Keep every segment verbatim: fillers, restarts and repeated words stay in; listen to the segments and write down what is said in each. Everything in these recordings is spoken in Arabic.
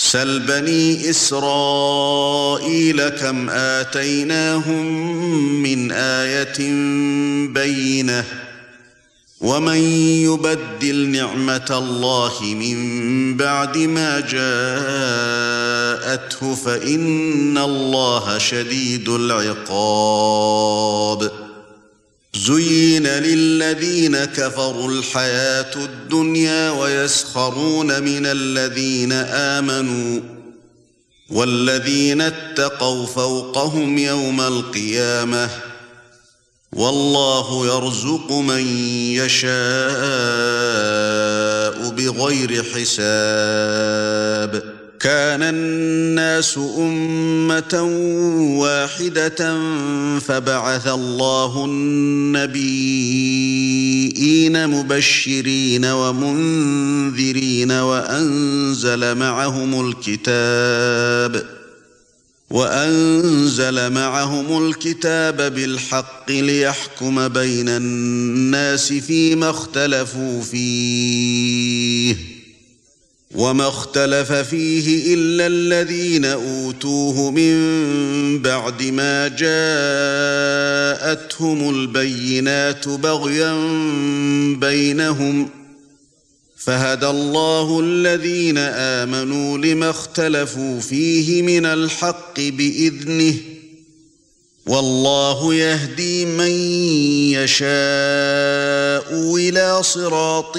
سل بني إسرائيل كم آتيناهم من آية بينة ومن يبدل نعمة الله من بعد ما جاءته فإن الله شديد العقاب زين للذين كفروا الحياة الدنيا ويسخرون من الذين آمنوا والذين اتقوا فوقهم يوم القيامة والله يرزق من يشاء بغير حساب كان الناس أمة واحدة فبعث الله النبيين مبشرين ومنذرين وأنزل معهم الكتاب وأنزل معهم الكتاب بالحق ليحكم بين الناس فيما اختلفوا فيه وما اختلف فيه إلا الذين أوتوه من بعد ما جاءتهم البينات بغيا بينهم فهدى الله الذين آمنوا لما اختلفوا فيه من الحق بإذنه والله يهدي من يشاء إلى صراط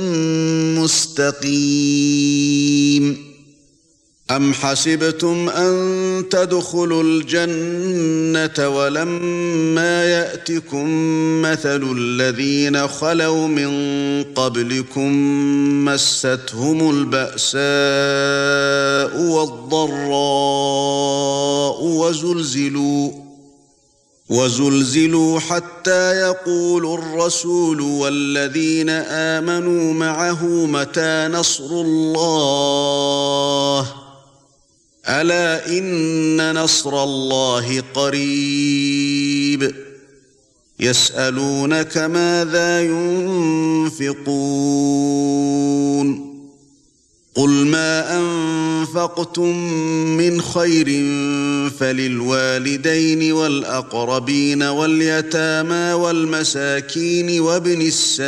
مستقيم أم حسبتم أن تدخلوا الجنة ولما يأتكم مثل الذين خلوا من قبلكم مستهم البأساء والضراء وزلزلوا وزلزلوا حتى يقول الرسول والذين آمنوا معه متى نصر الله ألا إن نصر الله قريب يسألونك ماذا ينفقون قل ما أنفقتم من خير فللوالدين والأقربين واليتامى والمساكين وابن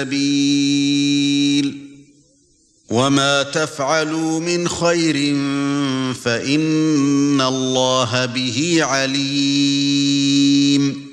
السبيل وما تفعلوا من خير فإن الله به عليم